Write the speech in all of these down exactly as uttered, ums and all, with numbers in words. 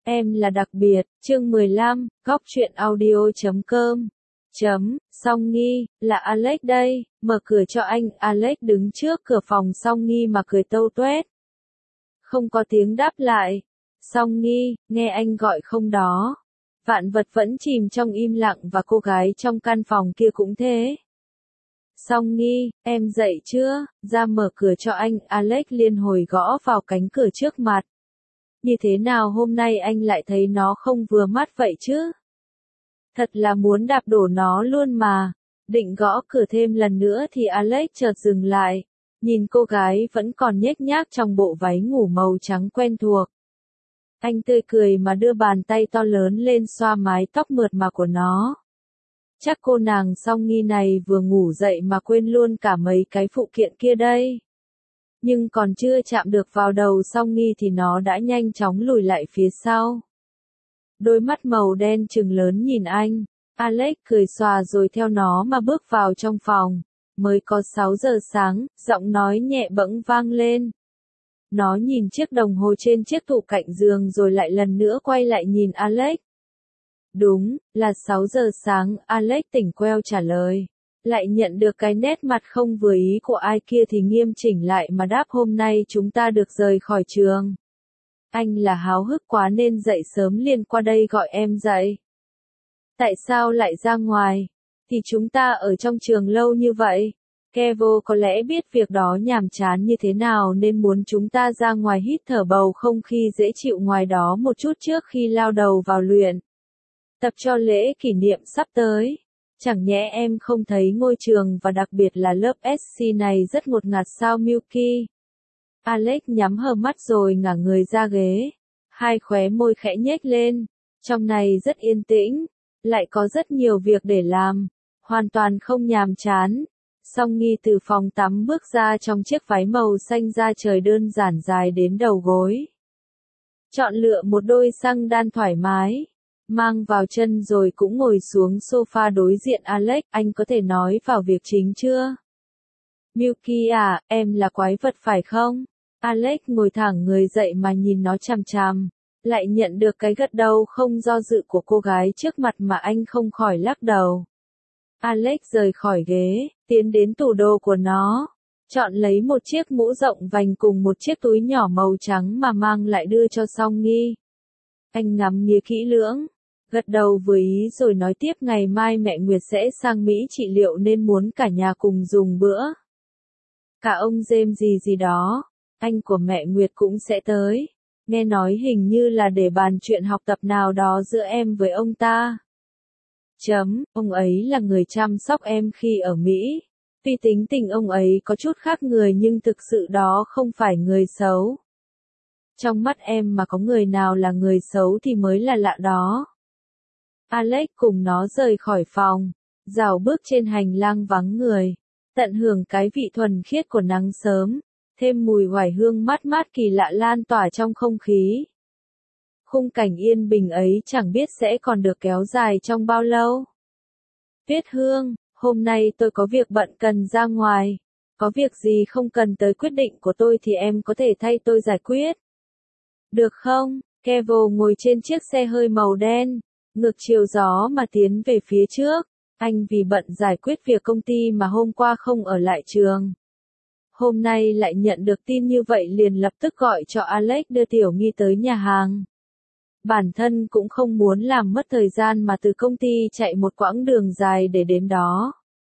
Em là đặc biệt, chương mười lăm, góc truyện audio chấm com. Chấm, Song Nghi, là Alex đây, mở cửa cho anh. Alex đứng trước cửa phòng Song Nghi mà cười tâu tuét. Không có tiếng đáp lại. Song Nghi, nghe anh gọi không đó. Vạn vật vẫn chìm trong im lặng và cô gái trong căn phòng kia cũng thế. Song Nghi, em dậy chưa? Ra mở cửa cho anh. Alex liên hồi gõ vào cánh cửa trước mặt. Như thế nào hôm nay anh lại thấy nó không vừa mắt vậy chứ? Thật là muốn đạp đổ nó luôn mà. Định gõ cửa thêm lần nữa thì Alex chợt dừng lại. Nhìn cô gái vẫn còn nhếch nhác trong bộ váy ngủ màu trắng quen thuộc. Anh tươi cười mà đưa bàn tay to lớn lên xoa mái tóc mượt mà của nó. Chắc cô nàng Song Nghi này vừa ngủ dậy mà quên luôn cả mấy cái phụ kiện kia đây. Nhưng còn chưa chạm được vào đầu Song Nghi thì nó đã nhanh chóng lùi lại phía sau. Đôi mắt màu đen trừng lớn nhìn anh. Alex cười xòa rồi theo nó mà bước vào trong phòng. Mới có sáu giờ sáng, giọng nói nhẹ bẫng vang lên. Nó nhìn chiếc đồng hồ trên chiếc tủ cạnh giường rồi lại lần nữa quay lại nhìn Alex. Đúng, là sáu giờ sáng, Alex tỉnh queo trả lời. Lại nhận được cái nét mặt không vừa ý của ai kia thì nghiêm chỉnh lại mà đáp hôm nay chúng ta được rời khỏi trường. Anh là háo hức quá nên dậy sớm liền qua đây gọi em dậy. Tại sao lại ra ngoài? Thì chúng ta ở trong trường lâu như vậy. Kevo có lẽ biết việc đó nhàm chán như thế nào nên muốn chúng ta ra ngoài hít thở bầu không khí dễ chịu ngoài đó một chút trước khi lao đầu vào luyện. Tập cho lễ kỷ niệm sắp tới. Chẳng nhẽ em không thấy ngôi trường và đặc biệt là lớp ét xê này rất ngột ngạt sao Milky? Alex nhắm hờ mắt rồi ngả người ra ghế. Hai khóe môi khẽ nhếch lên. Trong này rất yên tĩnh. Lại có rất nhiều việc để làm. Hoàn toàn không nhàm chán. Song Nghi từ phòng tắm bước ra trong chiếc váy màu xanh da trời đơn giản dài đến đầu gối. Chọn lựa một đôi xăng đan thoải mái. Mang vào chân rồi cũng ngồi xuống sofa đối diện Alex. Anh có thể nói vào việc chính chưa? Milky à, em là quái vật phải không? Alex ngồi thẳng người dậy mà nhìn nó chằm chằm. Lại nhận được cái gật đầu không do dự của cô gái trước mặt mà anh không khỏi lắc đầu. Alex rời khỏi ghế, tiến đến tủ đồ của nó. Chọn lấy một chiếc mũ rộng vành cùng một chiếc túi nhỏ màu trắng mà mang lại đưa cho Song Nghi. Anh ngắm nghía kỹ lưỡng. Gật đầu vừa ý rồi nói tiếp ngày mai mẹ Nguyệt sẽ sang Mỹ trị liệu nên muốn cả nhà cùng dùng bữa. Cả ông James gì gì đó, anh của mẹ Nguyệt cũng sẽ tới. Nghe nói hình như là để bàn chuyện học tập nào đó giữa em với ông ta. Chấm, ông ấy là người chăm sóc em khi ở Mỹ. Tuy tính tình ông ấy có chút khác người nhưng thực sự đó không phải người xấu. Trong mắt em mà có người nào là người xấu thì mới là lạ đó. Alex cùng nó rời khỏi phòng, rảo bước trên hành lang vắng người, tận hưởng cái vị thuần khiết của nắng sớm, thêm mùi hoài hương mát mát kỳ lạ lan tỏa trong không khí. Khung cảnh yên bình ấy chẳng biết sẽ còn được kéo dài trong bao lâu. Tuyết Hương, hôm nay tôi có việc bận cần ra ngoài, có việc gì không cần tới quyết định của tôi thì em có thể thay tôi giải quyết. Được không? Kevo ngồi trên chiếc xe hơi màu đen. Ngược chiều gió mà tiến về phía trước, anh vì bận giải quyết việc công ty mà hôm qua không ở lại trường. Hôm nay lại nhận được tin như vậy liền lập tức gọi cho Alex đưa Tiểu Nghi tới nhà hàng. Bản thân cũng không muốn làm mất thời gian mà từ công ty chạy một quãng đường dài để đến đó.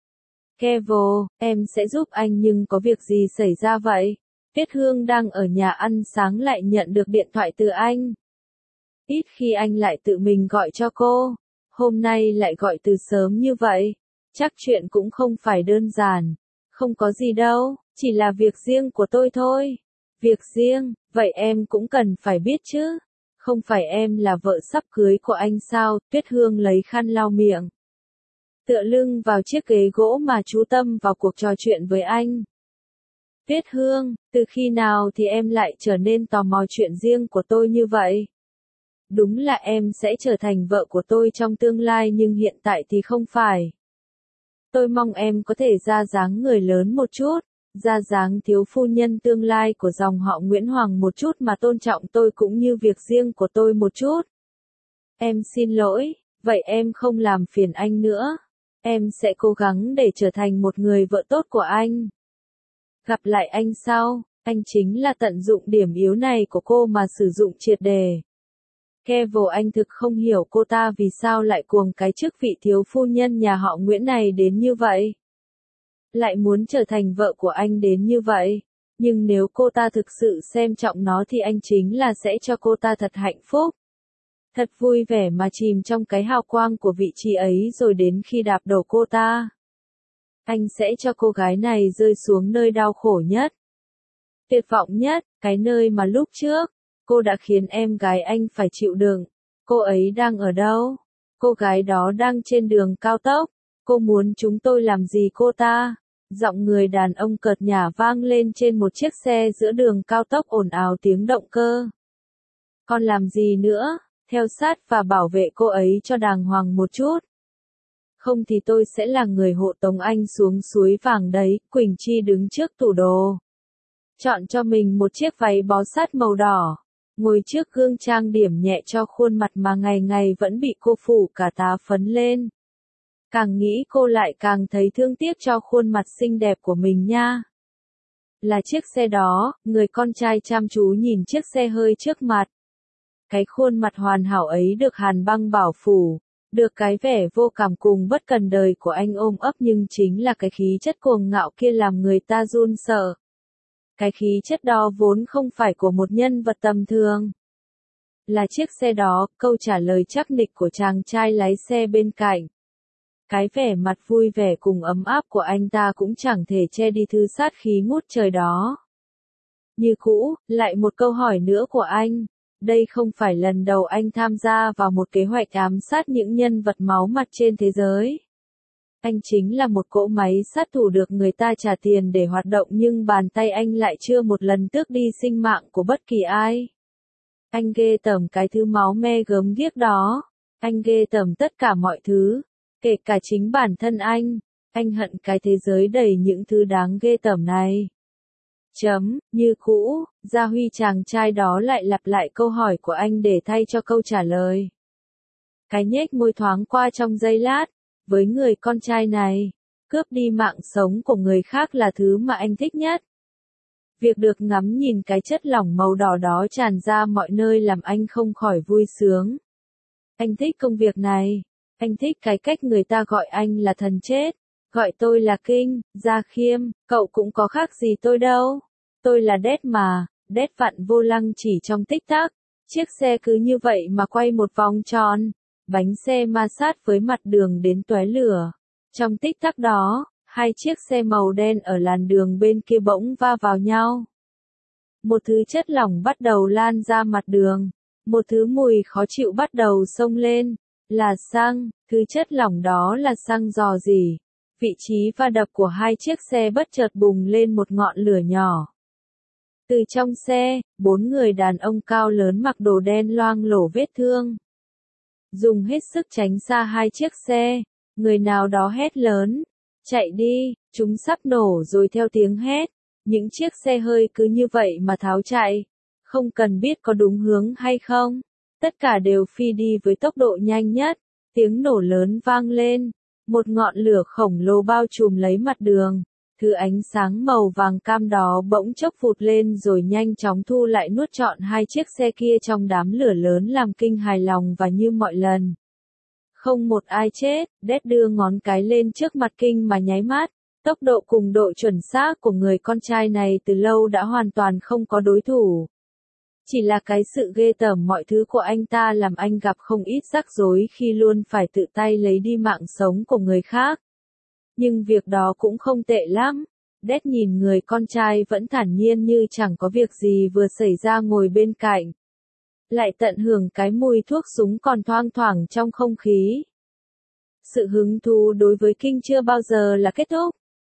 Kevo, em sẽ giúp anh nhưng có việc gì xảy ra vậy? Tuyết Hương đang ở nhà ăn sáng lại nhận được điện thoại từ anh. Ít khi anh lại tự mình gọi cho cô, hôm nay lại gọi từ sớm như vậy, chắc chuyện cũng không phải đơn giản, không có gì đâu, chỉ là việc riêng của tôi thôi. Việc riêng, vậy em cũng cần phải biết chứ, không phải em là vợ sắp cưới của anh sao? Tuyết Hương lấy khăn lau miệng, tựa lưng vào chiếc ghế gỗ mà chú tâm vào cuộc trò chuyện với anh. Tuyết Hương, từ khi nào thì em lại trở nên tò mò chuyện riêng của tôi như vậy? Đúng là em sẽ trở thành vợ của tôi trong tương lai nhưng hiện tại thì không phải. Tôi mong em có thể ra dáng người lớn một chút, ra dáng thiếu phu nhân tương lai của dòng họ Nguyễn Hoàng một chút mà tôn trọng tôi cũng như việc riêng của tôi một chút. Em xin lỗi, vậy em không làm phiền anh nữa. Em sẽ cố gắng để trở thành một người vợ tốt của anh. Gặp lại anh sau, anh chính là tận dụng điểm yếu này của cô mà sử dụng triệt đề. Kevo anh thực không hiểu cô ta vì sao lại cuồng cái chức vị thiếu phu nhân nhà họ Nguyễn này đến như vậy. Lại muốn trở thành vợ của anh đến như vậy. Nhưng nếu cô ta thực sự xem trọng nó thì anh chính là sẽ cho cô ta thật hạnh phúc. Thật vui vẻ mà chìm trong cái hào quang của vị trí ấy rồi đến khi đạp đổ cô ta. Anh sẽ cho cô gái này rơi xuống nơi đau khổ nhất. Tuyệt vọng nhất, cái nơi mà lúc trước, cô đã khiến em gái anh phải chịu đựng. Cô ấy đang ở đâu? Cô gái đó đang trên đường cao tốc. Cô muốn chúng tôi làm gì cô ta? Giọng người đàn ông cợt nhả vang lên trên một chiếc xe giữa đường cao tốc ồn ào tiếng động cơ. Còn làm gì nữa? Theo sát và bảo vệ cô ấy cho đàng hoàng một chút. Không thì tôi sẽ là người hộ tống anh xuống suối vàng đấy. Quỳnh Chi đứng trước tủ đồ. Chọn cho mình một chiếc váy bó sát màu đỏ. Ngồi trước gương trang điểm nhẹ cho khuôn mặt mà ngày ngày vẫn bị cô phủ cả tá phấn lên. Càng nghĩ cô lại càng thấy thương tiếc cho khuôn mặt xinh đẹp của mình nha. Là chiếc xe đó, người con trai chăm chú nhìn chiếc xe hơi trước mặt. Cái khuôn mặt hoàn hảo ấy được hàn băng bảo phủ, được cái vẻ vô cảm cùng bất cần đời của anh ôm ấp nhưng chính là cái khí chất cuồng ngạo kia làm người ta run sợ. Cái khí chất đó vốn không phải của một nhân vật tầm thường. Là chiếc xe đó, câu trả lời chắc nịch của chàng trai lái xe bên cạnh. Cái vẻ mặt vui vẻ cùng ấm áp của anh ta cũng chẳng thể che đi thứ sát khí ngút trời đó. Như cũ, lại một câu hỏi nữa của anh. Đây không phải lần đầu anh tham gia vào một kế hoạch ám sát những nhân vật máu mặt trên thế giới. Anh chính là một cỗ máy sát thủ được người ta trả tiền để hoạt động nhưng bàn tay anh lại chưa một lần tước đi sinh mạng của bất kỳ ai. Anh ghê tởm cái thứ máu me gớm ghiếc đó. Anh ghê tởm tất cả mọi thứ. Kể cả chính bản thân anh. Anh hận cái thế giới đầy những thứ đáng ghê tởm này. Chấm, như cũ, Gia Huy chàng trai đó lại lặp lại câu hỏi của anh để thay cho câu trả lời. Cái nhếch môi thoáng qua trong giây lát, với người con trai này, cướp đi mạng sống của người khác là thứ mà anh thích nhất. Việc được ngắm nhìn cái chất lỏng màu đỏ đó tràn ra mọi nơi làm anh không khỏi vui sướng. Anh thích công việc này, anh thích cái cách người ta gọi anh là thần chết. Gọi tôi là Kinh, Gia Khiêm, cậu cũng có khác gì tôi đâu. Tôi là Đét mà, Đét vặn vô lăng chỉ trong tích tắc. Chiếc xe cứ như vậy mà quay một vòng tròn. Bánh xe ma sát với mặt đường đến tóe lửa. Trong tích tắc đó, hai chiếc xe màu đen ở làn đường bên kia bỗng va vào nhau. Một thứ chất lỏng bắt đầu lan ra mặt đường. Một thứ mùi khó chịu bắt đầu xông lên. Là xăng, thứ chất lỏng đó là xăng rò rỉ. Vị trí va đập của hai chiếc xe bất chợt bùng lên một ngọn lửa nhỏ. Từ trong xe, bốn người đàn ông cao lớn mặc đồ đen loang lổ vết thương. Dùng hết sức tránh xa hai chiếc xe, người nào đó hét lớn, chạy đi, chúng sắp nổ rồi theo tiếng hét. Những chiếc xe hơi cứ như vậy mà tháo chạy, không cần biết có đúng hướng hay không. Tất cả đều phi đi với tốc độ nhanh nhất, tiếng nổ lớn vang lên. Một ngọn lửa khổng lồ bao trùm lấy mặt đường, thứ ánh sáng màu vàng cam đó bỗng chốc vụt lên rồi nhanh chóng thu lại nuốt trọn hai chiếc xe kia trong đám lửa lớn làm Kinh hài lòng và như mọi lần. Không một ai chết, Đét đưa ngón cái lên trước mặt Kinh mà nháy mắt, tốc độ cùng độ chuẩn xác của người con trai này từ lâu đã hoàn toàn không có đối thủ. Chỉ là cái sự ghê tởm mọi thứ của anh ta làm anh gặp không ít rắc rối khi luôn phải tự tay lấy đi mạng sống của người khác. Nhưng việc đó cũng không tệ lắm. Đét nhìn người con trai vẫn thản nhiên như chẳng có việc gì vừa xảy ra ngồi bên cạnh. Lại tận hưởng cái mùi thuốc súng còn thoang thoảng trong không khí. Sự hứng thú đối với Kinh chưa bao giờ là kết thúc.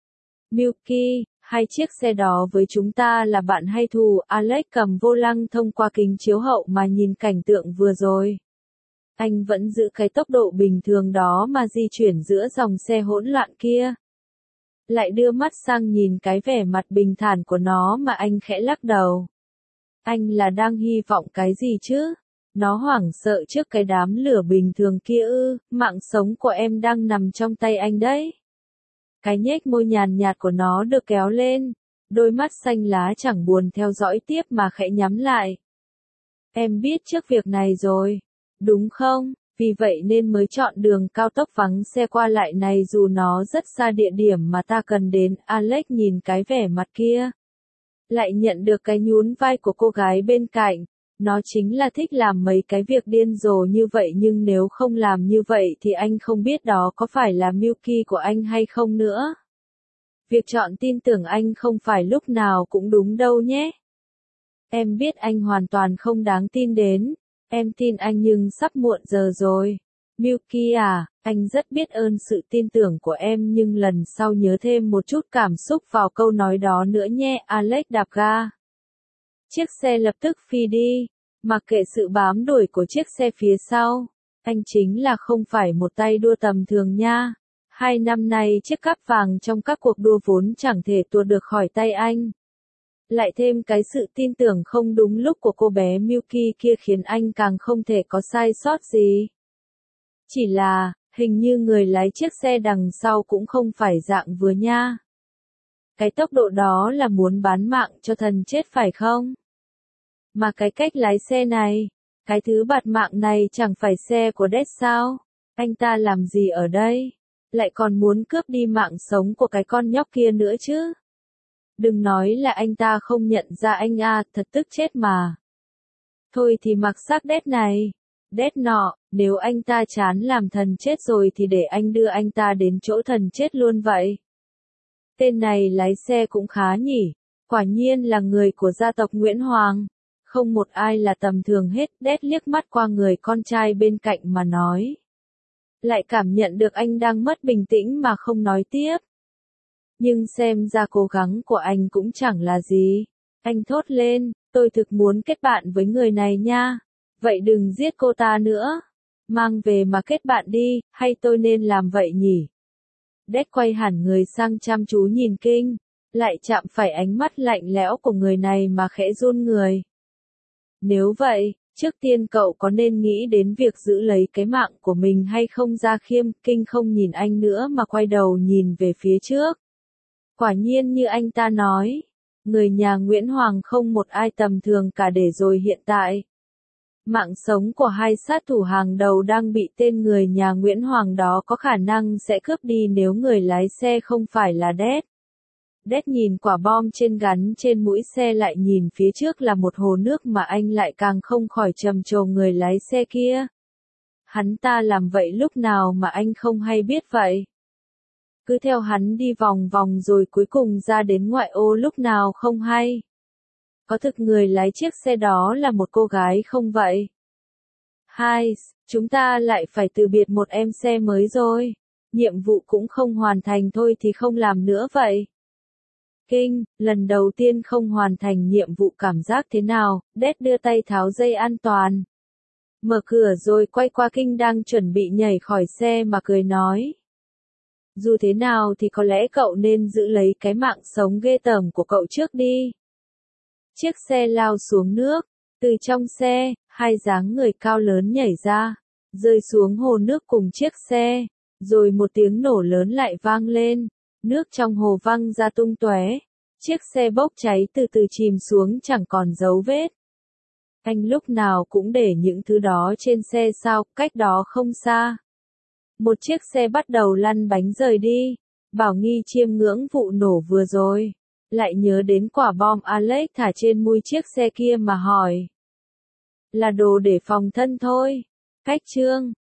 Milky, hai chiếc xe đó với chúng ta là bạn hay thù? Alex cầm vô lăng thông qua kính chiếu hậu mà nhìn cảnh tượng vừa rồi. Anh vẫn giữ cái tốc độ bình thường đó mà di chuyển giữa dòng xe hỗn loạn kia. lại đưa mắt sang nhìn cái vẻ mặt bình thản của nó mà anh khẽ lắc đầu. Anh là đang hy vọng cái gì chứ? Nó hoảng sợ trước cái đám lửa bình thường kia ư, mạng sống của em đang nằm trong tay anh đấy. Cái nhếch môi nhàn nhạt của nó được kéo lên, đôi mắt xanh lá chẳng buồn theo dõi tiếp mà khẽ nhắm lại. Em biết trước việc này rồi, đúng không? Vì vậy nên mới chọn đường cao tốc vắng xe qua lại này dù nó rất xa địa điểm mà ta cần đến. Alex nhìn cái vẻ mặt kia, lại nhận được cái nhún vai của cô gái bên cạnh. Nó chính là thích làm mấy cái việc điên rồ như vậy, nhưng nếu không làm như vậy thì anh không biết đó có phải là mưu kỳ của anh hay không nữa. Việc chọn tin tưởng anh không phải lúc nào cũng đúng đâu nhé. Em biết anh hoàn toàn không đáng tin đến. Em tin anh nhưng sắp muộn giờ rồi. Milky à, anh rất biết ơn sự tin tưởng của em nhưng lần sau nhớ thêm một chút cảm xúc vào câu nói đó nữa nhé. Alex đạp ga. Chiếc xe lập tức phi đi, mặc kệ sự bám đuổi của chiếc xe phía sau. Anh chính là không phải một tay đua tầm thường nha. Hai năm nay chiếc cắp vàng trong các cuộc đua vốn chẳng thể tuột được khỏi tay anh. Lại thêm cái sự tin tưởng không đúng lúc của cô bé Milky kia khiến anh càng không thể có sai sót gì. Chỉ là, hình như người lái chiếc xe đằng sau cũng không phải dạng vừa nha. Cái tốc độ đó là muốn bán mạng cho thần chết phải không? Mà cái cách lái xe này, cái thứ bạt mạng này chẳng phải xe của Death sao? Anh ta làm gì ở đây? Lại còn muốn cướp đi mạng sống của cái con nhóc kia nữa chứ? Đừng nói là anh ta không nhận ra anh à, thật tức chết mà. Thôi thì mặc xác Death này, Death nọ, nếu anh ta chán làm thần chết rồi thì để anh đưa anh ta đến chỗ thần chết luôn vậy. Tên này lái xe cũng khá nhỉ, quả nhiên là người của gia tộc Nguyễn Hoàng. Không một ai là tầm thường hết. Death liếc mắt qua người con trai bên cạnh mà nói. Lại cảm nhận được anh đang mất bình tĩnh mà không nói tiếp. Nhưng xem ra cố gắng của anh cũng chẳng là gì. Anh thốt lên, tôi thực muốn kết bạn với người này nha. Vậy đừng giết cô ta nữa. Mang về mà kết bạn đi, hay tôi nên làm vậy nhỉ? Death quay hẳn người sang chăm chú nhìn Kinh, lại chạm phải ánh mắt lạnh lẽo của người này mà khẽ run người. Nếu vậy, trước tiên cậu có nên nghĩ đến việc giữ lấy cái mạng của mình hay không? Gia Khiêm? Kinh không nhìn anh nữa mà quay đầu nhìn về phía trước. Quả nhiên như anh ta nói, người nhà Nguyễn Hoàng không một ai tầm thường cả. Để rồi hiện tại, mạng sống của hai sát thủ hàng đầu đang bị tên người nhà Nguyễn Hoàng đó có khả năng sẽ cướp đi nếu người lái xe không phải là Death. Death nhìn quả bom trên gắn trên mũi xe, lại nhìn phía trước là một hồ nước mà anh lại càng không khỏi trầm trồ người lái xe kia. Hắn ta làm vậy lúc nào mà anh không hay biết vậy? Cứ theo hắn đi vòng vòng rồi cuối cùng ra đến ngoại ô lúc nào không hay. Có thực người lái chiếc xe đó là một cô gái không vậy? Hai, chúng ta lại phải từ biệt một em xe mới rồi. Nhiệm vụ cũng không hoàn thành, thôi thì không làm nữa vậy. Kinh, lần đầu tiên không hoàn thành nhiệm vụ cảm giác thế nào? Death đưa tay tháo dây an toàn, mở cửa rồi quay qua Kinh đang chuẩn bị nhảy khỏi xe mà cười nói. Dù thế nào thì có lẽ cậu nên giữ lấy cái mạng sống ghê tởm của cậu trước đi. Chiếc xe lao xuống nước, từ trong xe, hai dáng người cao lớn nhảy ra, rơi xuống hồ nước cùng chiếc xe, rồi một tiếng nổ lớn lại vang lên, nước trong hồ văng ra tung tóe, chiếc xe bốc cháy từ từ chìm xuống chẳng còn dấu vết. Anh lúc nào cũng để những thứ đó trên xe sao? Cách đó không xa, một chiếc xe bắt đầu lăn bánh rời đi. Bảo Nghi chiêm ngưỡng vụ nổ vừa rồi, lại nhớ đến quả bom Alex thả trên mui chiếc xe kia mà hỏi. Là đồ để phòng thân thôi. Cách chương